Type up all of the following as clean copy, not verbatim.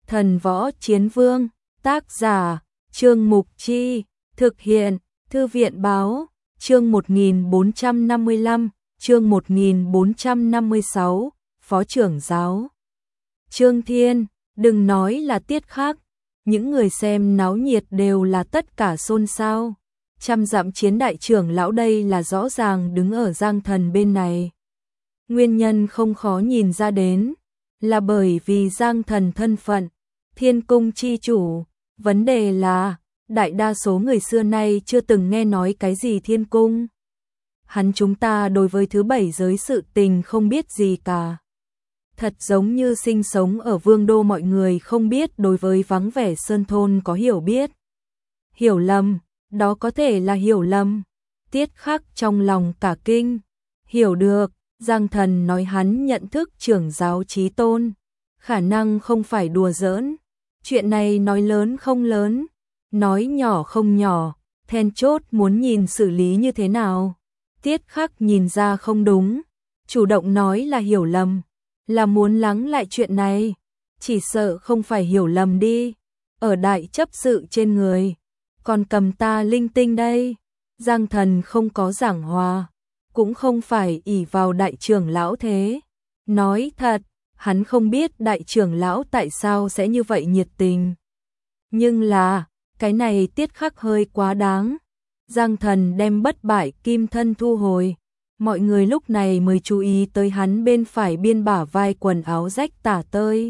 Thần Võ Chiến Vương, tác giả, Trương Mục Chi, thực hiện, Thư viện Báo, chương 1455, chương 1456, Phó trưởng giáo. Trương Thiên, đừng nói là Tiết Khắc, những người xem náo nhiệt đều là tất cả xôn xao. Trăm dặm chiến đại trưởng lão đây là rõ ràng đứng ở Giang Thần bên này. Nguyên nhân không khó nhìn ra đến, là bởi vì Giang Thần thân phận, Thiên Cung chi chủ. Vấn đề là, đại đa số người xưa nay chưa từng nghe nói cái gì Thiên Cung. Chúng ta đối với thứ bảy giới sự tình không biết gì cả. Thật giống như sinh sống ở Vương Đô mọi người không biết đối với vắng vẻ sơn thôn có hiểu biết. Hiểu lầm, đó có thể là hiểu lầm. Tiết Khắc trong lòng cả kinh. Hiểu được, Giang Thần nói hắn nhận thức trưởng giáo chí tôn. Khả năng không phải đùa giỡn. Chuyện này nói lớn không lớn, nói nhỏ không nhỏ, then chốt muốn nhìn xử lý như thế nào. Tiết Khắc nhìn ra không đúng, chủ động nói là hiểu lầm, là muốn lắng lại chuyện này. Chỉ sợ không phải hiểu lầm đi, ở đại chấp sự trên người, còn cầm ta linh tinh đây. Giang Thần không có giảng hòa, cũng không phải ỷ vào đại trưởng lão thế. Nói thật, hắn không biết đại trưởng lão tại sao sẽ như vậy nhiệt tình. Nhưng là, cái này Tiết Khắc hơi quá đáng. Giang Thần đem bất bại kim thân thu hồi. Mọi người lúc này mới chú ý tới hắn bên phải biên bả vai quần áo rách tả tơi.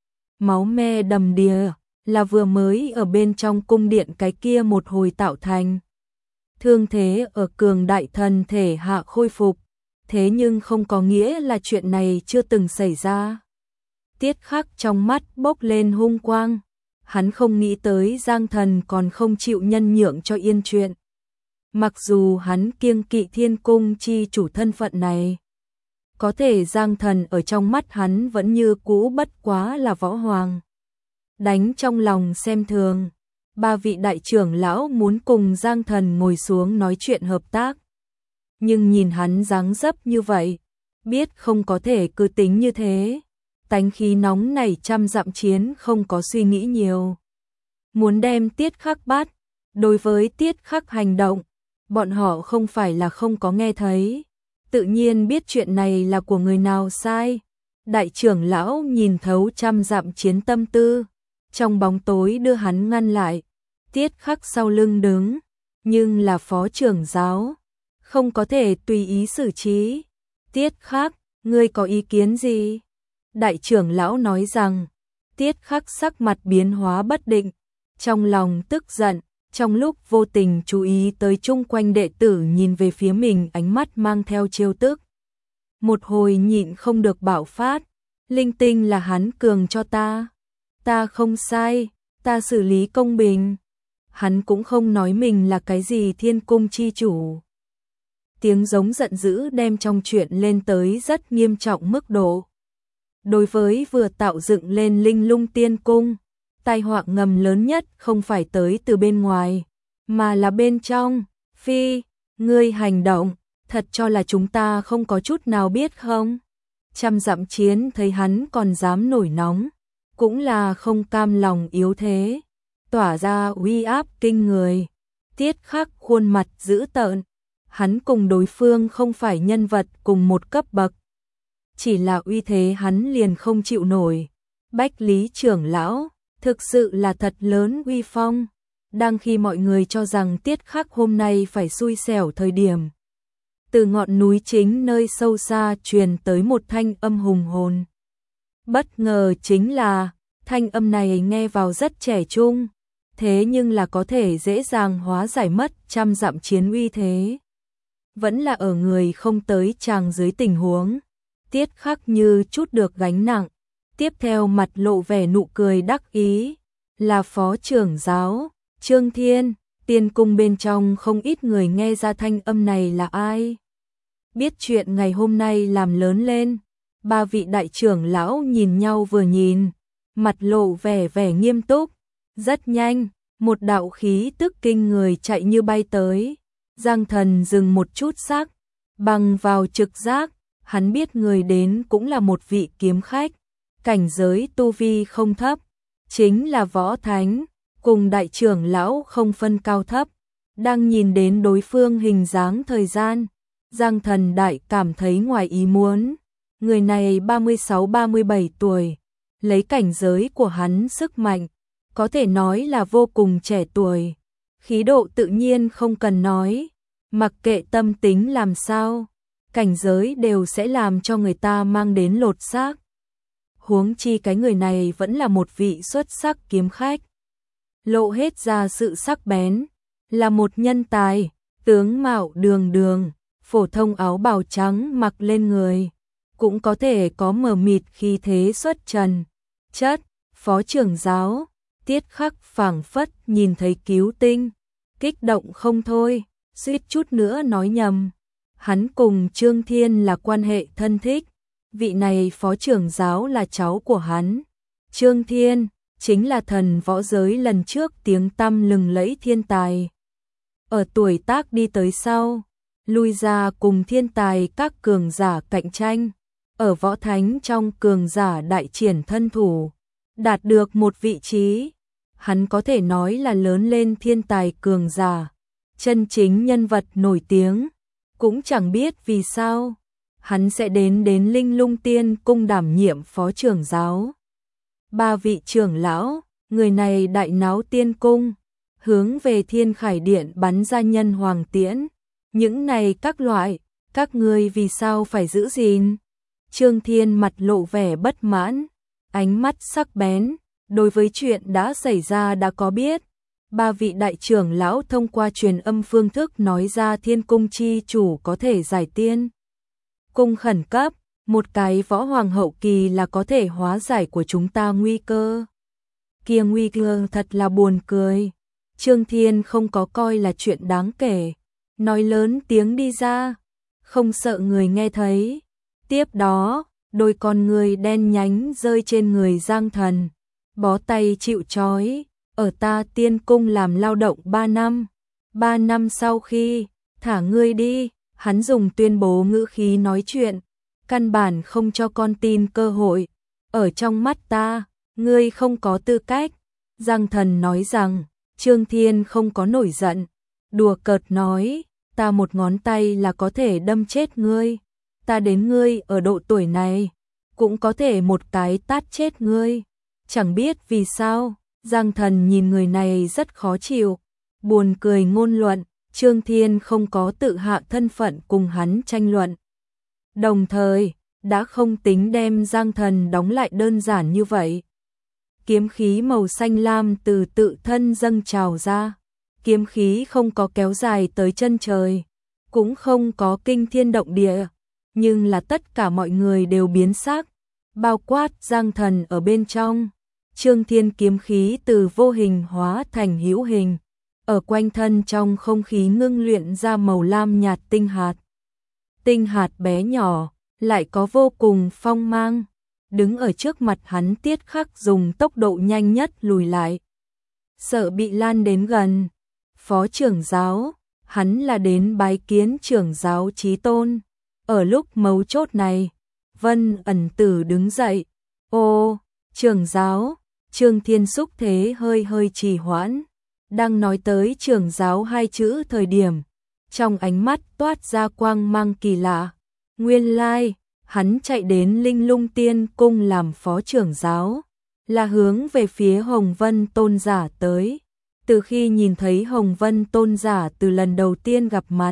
Máu me đầm đìa, là vừa mới ở bên trong cung điện cái kia một hồi tạo thành. Thương thế ở cường đại thần thể hạ khôi phục. Thế nhưng không có nghĩa là chuyện này chưa từng xảy ra. Tiết Khắc trong mắt bốc lên hung quang. Hắn không nghĩ tới Giang Thần còn không chịu nhân nhượng cho yên chuyện. Mặc dù hắn kiêng kỵ Thiên Cung chi chủ thân phận này, có thể Giang Thần ở trong mắt hắn vẫn như cũ bất quá là võ hoàng. Đánh trong lòng xem thường, ba vị đại trưởng lão muốn cùng Giang Thần ngồi xuống nói chuyện hợp tác. Nhưng nhìn hắn dáng dấp như vậy, biết không có thể cứ tính như thế. Tánh khí nóng này trăm dặm chiến không có suy nghĩ nhiều. Muốn đem Tiết Khắc bắt, đối với Tiết Khắc hành động, bọn họ không phải là không có nghe thấy. Tự nhiên biết chuyện này là của người nào sai. Đại trưởng lão nhìn thấu trăm dặm chiến tâm tư, trong bóng tối đưa hắn ngăn lại. Tiết Khắc sau lưng đứng, nhưng là phó trưởng giáo, không có thể tùy ý xử trí. Tiết Khắc, ngươi có ý kiến gì? Đại trưởng lão nói rằng. Tiết Khắc sắc mặt biến hóa bất định, trong lòng tức giận, trong lúc vô tình chú ý tới chung quanh đệ tử nhìn về phía mình ánh mắt mang theo trêu tức. Một hồi nhịn không được bạo phát, linh tinh là hắn cường cho ta. Ta không sai, ta xử lý công bình. Hắn cũng không nói mình là cái gì Thiên Cung chi chủ. Tiếng giống giận dữ đem trong chuyện lên tới rất nghiêm trọng mức độ. Đối với vừa tạo dựng lên Linh Lung Tiên Cung, tai họa ngầm lớn nhất không phải tới từ bên ngoài, mà là bên trong. Phi, ngươi hành động, thật cho là chúng ta không có chút nào biết không? Trăm dặm chiến thấy hắn còn dám nổi nóng, cũng là không cam lòng yếu thế, tỏa ra uy áp kinh người. Tiết Khắc khuôn mặt dữ tợn, hắn cùng đối phương không phải nhân vật cùng một cấp bậc. Chỉ là uy thế hắn liền không chịu nổi. Bách Lý trưởng lão, thực sự là thật lớn uy phong. Đang khi mọi người cho rằng Tiết Khắc hôm nay phải xui xẻo thời điểm, từ ngọn núi chính nơi sâu xa truyền tới một thanh âm hùng hồn. Bất ngờ chính là, thanh âm này nghe vào rất trẻ trung, thế nhưng là có thể dễ dàng hóa giải mất trăm dặm chiến uy thế. Vẫn là ở người không tới chàng dưới tình huống. Tiết Khắc như chút được gánh nặng, tiếp theo mặt lộ vẻ nụ cười đắc ý, là phó trưởng giáo, Trương Thiên. Tiên cung bên trong không ít người nghe ra thanh âm này là ai. Biết chuyện ngày hôm nay làm lớn lên, ba vị đại trưởng lão nhìn nhau vừa nhìn, mặt lộ vẻ nghiêm túc. Rất nhanh, một đạo khí tức kinh người chạy như bay tới. Giang Thần dừng một chút sắc, bằng vào trực giác, hắn biết người đến cũng là một vị kiếm khách, cảnh giới tu vi không thấp, chính là Võ Thánh, cùng đại trưởng lão không phân cao thấp. Đang nhìn đến đối phương hình dáng thời gian, Giang Thần Đại cảm thấy ngoài ý muốn. Người này 36-37 tuổi, lấy cảnh giới của hắn sức mạnh, có thể nói là vô cùng trẻ tuổi. Khí độ tự nhiên không cần nói, mặc kệ tâm tính làm sao, cảnh giới đều sẽ làm cho người ta mang đến lột xác. Huống chi cái người này vẫn là một vị xuất sắc kiếm khách. Lộ hết ra sự sắc bén, là một nhân tài, tướng mạo đường đường, phổ thông áo bào trắng mặc lên người, cũng có thể có mờ mịt khí thế xuất trần. Chất, phó trưởng giáo, Tiết Khắc phảng phất nhìn thấy cứu tinh, kích động không thôi, suýt chút nữa nói nhầm. Hắn cùng Trương Thiên là quan hệ thân thích, vị này phó trưởng giáo là cháu của hắn. Trương Thiên chính là thần võ giới lần trước tiếng tăm lừng lẫy thiên tài. Ở tuổi tác đi tới sau, lui ra cùng thiên tài các cường giả cạnh tranh, ở võ thánh trong cường giả đại triển thân thủ, đạt được một vị trí. Hắn có thể nói là lớn lên thiên tài cường giả, chân chính nhân vật nổi tiếng. Cũng chẳng biết vì sao, hắn sẽ đến Linh Lung Tiên cung đảm nhiệm phó trưởng giáo. 3 vị trưởng lão, người này đại náo tiên cung, hướng về Thiên Khải Điện bắn ra nhân hoàng tiễn. Những này các loại, các ngươi vì sao phải giữ gìn? Trương Thiên mặt lộ vẻ bất mãn, ánh mắt sắc bén, đối với chuyện đã xảy ra đã có biết. 3 vị đại trưởng lão thông qua truyền âm phương thức nói ra Thiên cung chi chủ có thể giải tiên cung khẩn cấp, một cái võ hoàng hậu kỳ là có thể hóa giải của chúng ta nguy cơ. Kia nguy cơ thật là buồn cười. Trương Thiên không có coi là chuyện đáng kể, nói lớn tiếng đi ra, không sợ người nghe thấy. Tiếp đó, đôi con người đen nhánh rơi trên người Giang Thần, bó tay chịu trói, ở ta tiên cung làm lao động 3 năm. 3 năm sau khi thả ngươi đi, hắn dùng tuyên bố ngữ khí nói chuyện, căn bản không cho con tin cơ hội. Ở trong mắt ta, ngươi không có tư cách. Giang Thần nói rằng, Trương Thiên không có nổi giận, đùa cợt nói, ta một ngón tay là có thể đâm chết ngươi. Ta đến ngươi ở độ tuổi này, cũng có thể một cái tát chết ngươi. Chẳng biết vì sao, Giang Thần nhìn người này rất khó chịu, buồn cười ngôn luận. Trương Thiên không có tự hạ thân phận cùng hắn tranh luận. Đồng thời, đã không tính đem Giang Thần đóng lại đơn giản như vậy. Kiếm khí màu xanh lam từ tự thân dâng trào ra. Kiếm khí không có kéo dài tới chân trời, cũng không có kinh thiên động địa, nhưng là tất cả mọi người đều biến sắc, bao quát Giang Thần ở bên trong. Trương Thiên kiếm khí từ vô hình hóa thành hữu hình, ở quanh thân trong không khí ngưng luyện ra màu lam nhạt tinh hạt. Tinh hạt bé nhỏ, lại có vô cùng phong mang, đứng ở trước mặt hắn Tiết Khắc dùng tốc độ nhanh nhất lùi lại, sợ bị lan đến gần. Phó trưởng giáo, hắn là đến bái kiến trưởng giáo Chí Tôn. Ở lúc mấu chốt này, Vân Ẩn Tử đứng dậy. Ô, trưởng giáo, Trương Thiên xúc thế hơi trì hoãn. Đang nói tới trưởng giáo 2 chữ thời điểm, trong ánh mắt toát ra quang mang kỳ lạ. Nguyên lai, hắn chạy đến Linh Lung Tiên cung làm phó trưởng giáo, là hướng về phía Hồng Vân Tôn giả tới. Từ khi nhìn thấy Hồng Vân Tôn giả từ lần đầu tiên gặp mặt,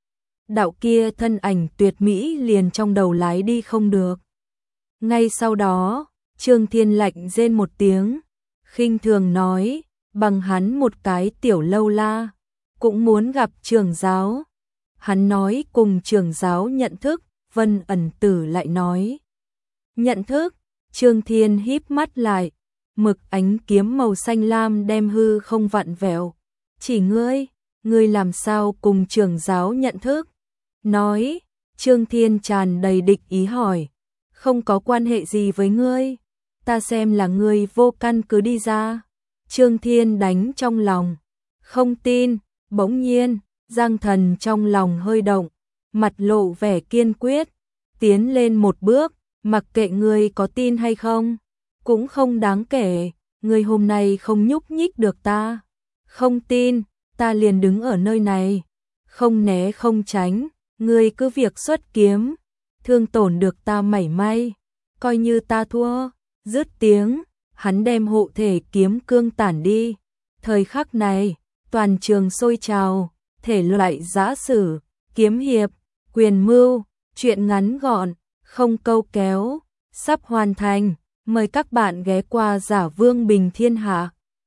đạo kia thân ảnh tuyệt mỹ liền trong đầu lái đi không được. Ngay sau đó, Trương Thiên lạnh rên một tiếng, khinh thường nói, bằng hắn một cái tiểu lâu la, cũng muốn gặp trưởng giáo. Hắn nói cùng trưởng giáo nhận thức, Vân Ẩn Tử lại nói. Nhận thức, Trương Thiên híp mắt lại, mực ánh kiếm màu xanh lam đem hư không vặn vẹo. Chỉ ngươi làm sao cùng trưởng giáo nhận thức? Nói, Trương Thiên tràn đầy địch ý hỏi, không có quan hệ gì với ngươi, ta xem là ngươi vô căn cứ đi ra. Trương Thiên đánh trong lòng, không tin. Bỗng nhiên, Giang Thần trong lòng hơi động, mặt lộ vẻ kiên quyết, tiến lên một bước, mặc kệ ngươi có tin hay không, cũng không đáng kể. ngươi hôm nay không nhúc nhích được ta. Không tin, ta liền đứng ở nơi này, không né không tránh, ngươi cứ việc xuất kiếm, thương tổn được ta mảy may, coi như ta thua. Dứt tiếng, hắn đem hộ thể kiếm cương tản đi. Thời khắc này, toàn trường sôi trào, thể loại giã sử, kiếm hiệp, quyền mưu, truyện ngắn gọn, không câu kéo, sắp hoàn thành. Mời các bạn ghé qua Giả Vương Bình Thiên Hạ.